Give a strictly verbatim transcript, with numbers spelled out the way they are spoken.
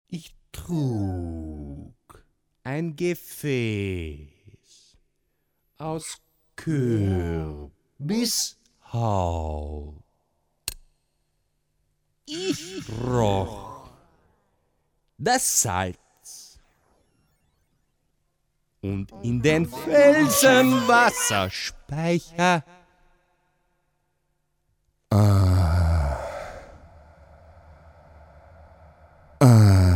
Ich trug ein Gefäß aus Kürbishaut. Ich roch das Salz und in den Felsenwasserspeicher ah, ah,